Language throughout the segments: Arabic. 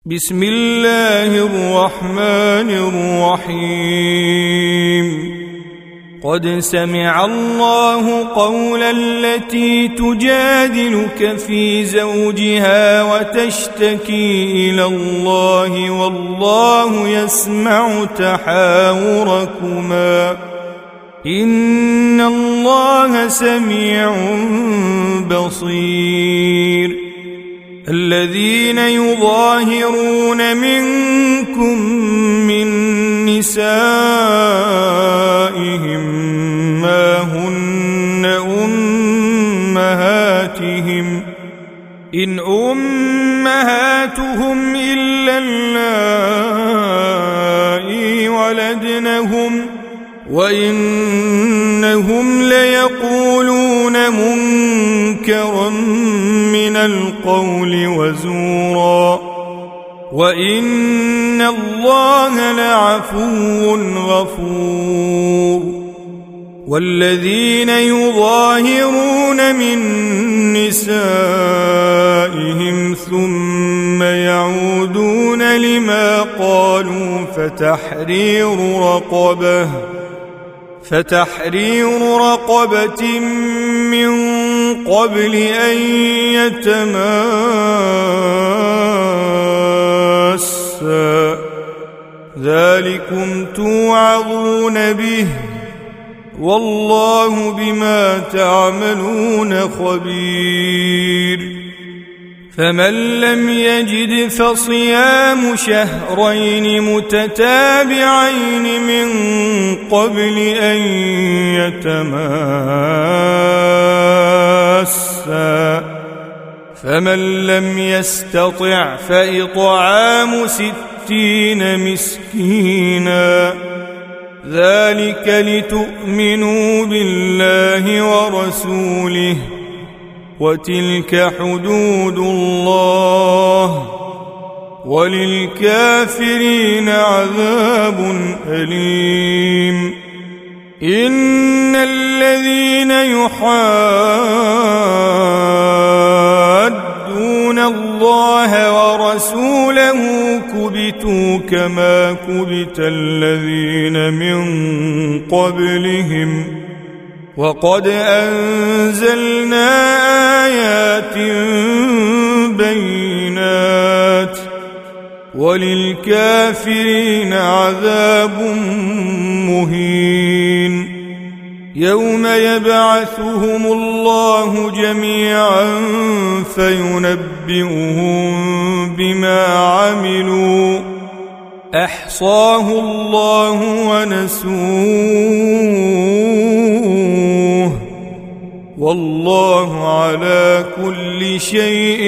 بسم الله الرحمن الرحيم قد سمع الله قول التي تجادلك في زوجها وتشتكي إلى الله والله يسمع تحاوركما إن الله سميع بصير الذين يظاهرون منكم من نسائهم ما هن أمهاتهم إن أمهاتهم إلا اللائي ولدنهم وإنهم ليقولون منكرا من القول وزورا وإن الله لعفو غفور والذين يظاهرون من نسائهم ثم يعودون لما قالوا فتحرير رقبة من قبل أن يتماسا ذلكم توعظون به والله بما تعملون خبير فمن لم يجد فصيام شهرين متتابعين من قبل أن يتماسا فمن لم يستطع فإطعام 60 مسكينا ذلك لتؤمنوا بالله ورسوله وتلك حدود الله وللكافرين عذاب أليم إن الذين يحادون الله ورسوله كبتوا كما كبت الذين من قبلهم وقد أنزلنا آيات بينات وللكافرين عذاب مهين يوم يبعثهم الله جميعا فينبئهم بما عملوا أحصاه الله ونسوه والله على كل شيء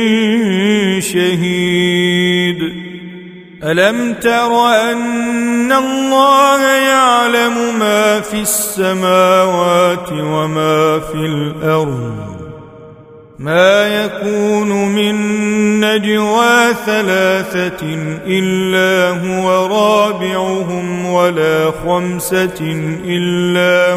شهيد ألم تر أن الله يعلم ما في السماوات وما في الأرض ما يكون من نجوى 3 إلا هو رابعهم ولا 5 إلا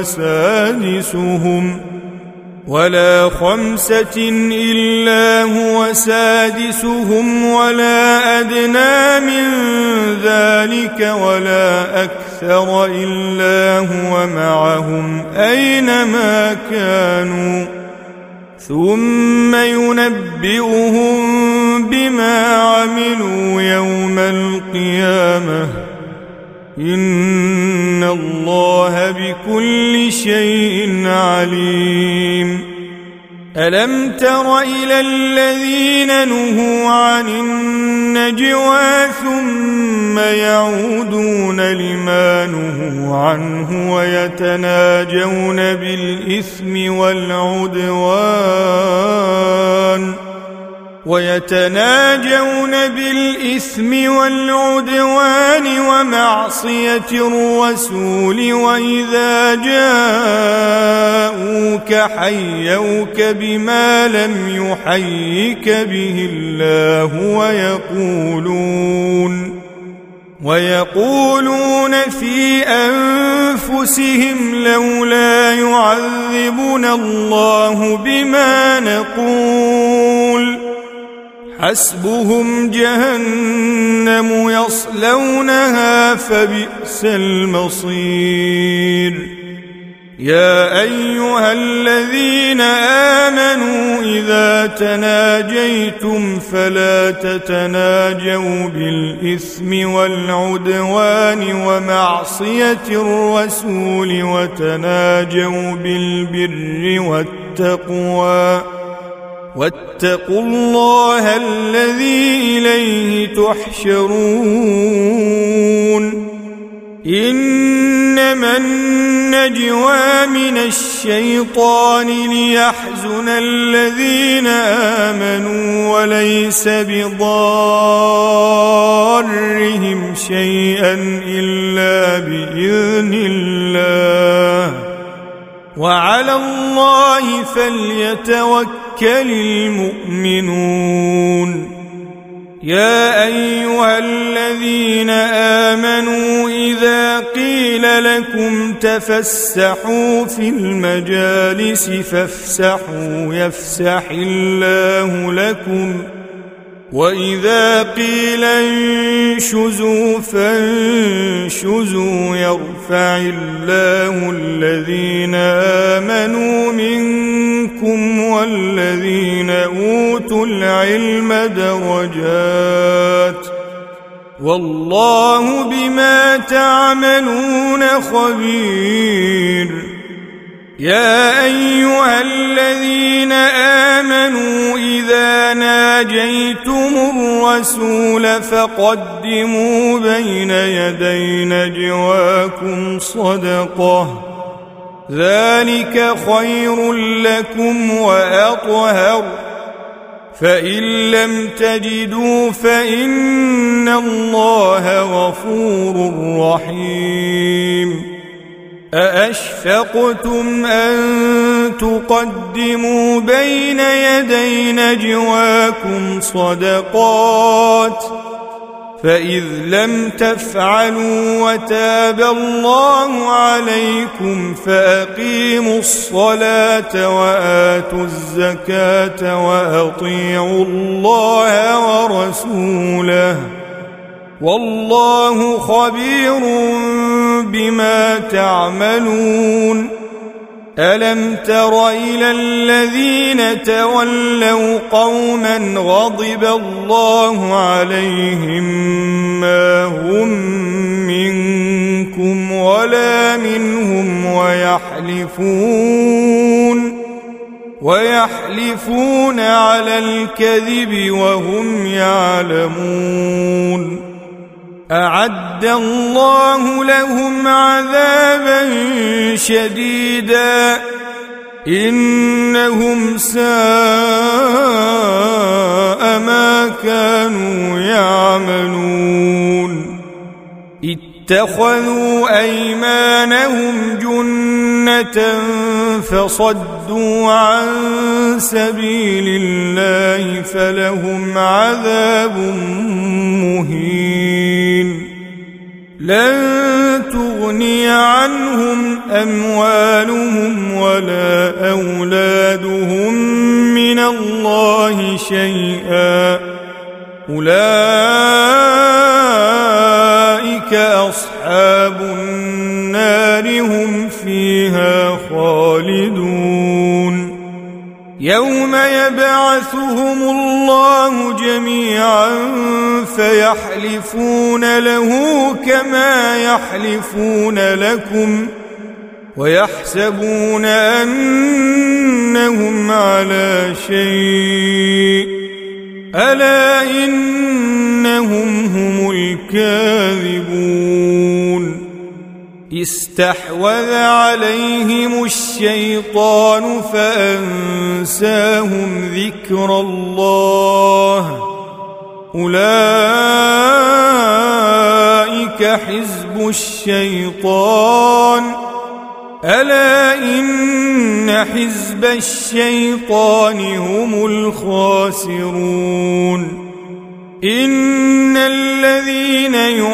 هو سادسهم ولا أدنى من ذلك ولا أكثر إلا هو معهم أينما كانوا ثم ينبئهم بما عملوا يوم القيامة إن الله بكل شيء عليم ألم تر إلى الذين نهوا عن النجوى ثم يعودون لما نهوا عنه ويتناجون بالإثم والعدوان ومعصية الرسول وإذا جاءوك حيوك بما لم يحيك به الله ويقولون في أنفسهم لولا يعذبنا الله بما نقول حسبهم جهنم يصلونها فبئس المصير يا أيها الذين آمنوا إذا تناجيتم فلا تتناجوا بالإثم والعدوان ومعصية الرسول وتناجوا بالبر والتقوى واتقوا الله الذي إليه تحشرون إنما النجوى من الشيطان ليحزن الذين آمنوا وليس بضارهم شيئا إلا بإذن الله وعلى الله فليتوكل المؤمنون يا أيها الذين آمنوا إذا قيل لكم تفسحوا في المجالس فافسحوا يفسح الله لكم وإذا قيل انشزوا فانشزوا يرفع الله الذين آمنوا منكم والذين أوتوا العلم درجات والله بما تعملون خبير يا أيها الذين آمنوا إذا ناجيتم الرسول فقدموا بين يدي نجواكم صدقة ذلك خير لكم وأطهر فإن لم تجدوا فإن الله غفور رحيم أأشفقتم أن تقدموا بين يدي نجواكم صدقات فإذ لم تفعلوا وتاب الله عليكم فأقيموا الصلاة وآتوا الزكاة وأطيعوا الله ورسوله والله خبير بما تعملون ألم تر إلى الذين تولوا قوما غضب الله عليهم ما هم منكم ولا منهم ويحلفون على الكذب وهم يعلمون أعد الله لهم عذابا شديدا إنهم ساء ما كانوا يعملون اتخذوا أيمانهم جنة فصدوا عن سبيل الله فلهم عذاب مهين لن تغني عنهم أموالهم ولا أولادهم من الله شيئا أولئك أصحاب النار هم فيها خالدون يوم يبعثهم الله جميعا فيحلفون له كما يحلفون لكم ويحسبون أنهم على شيء ألا إنهم هم الكاذبون استحوذ عليهم الشيطان فأنساهم ذكر الله أولئك حزب الشيطان ألا إن حزب الشيطان هم الخاسرون إن الذين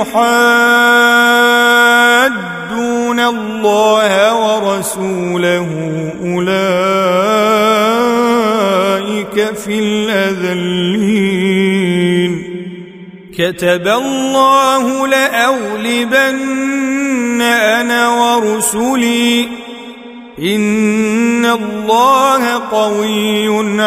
يحادون الله ورسوله أولئك في الأذلين كتب الله لأغلبن أنا ورسلي إن الله قوي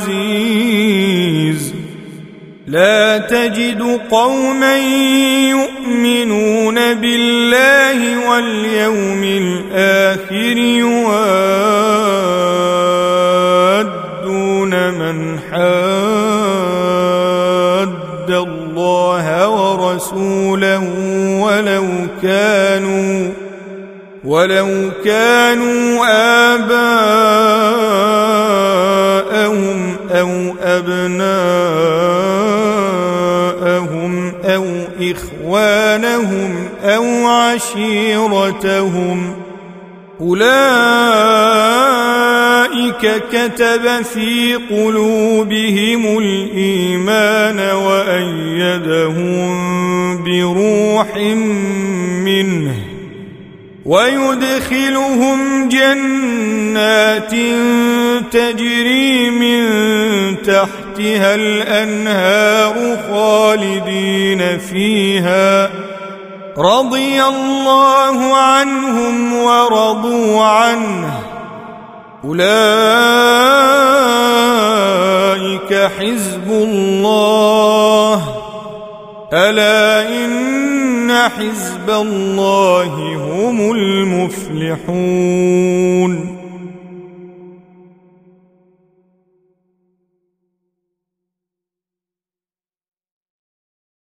عزيز لا تجد قوما يؤمنون بالله واليوم الآخر يوادون من حاد الله ورسوله ولو كانوا آباءهم أو أبناءهم أو إخوانهم أو عشيرتهم أولئك كتب في قلوبهم الإيمان وأيدهم بروح منه ويدخلهم جنات تجري من تحتها الأنهار خالدين فيها رضي الله عنهم ورضوا عنه أولئك حزب الله ألا إن حزب الله هم المفلحون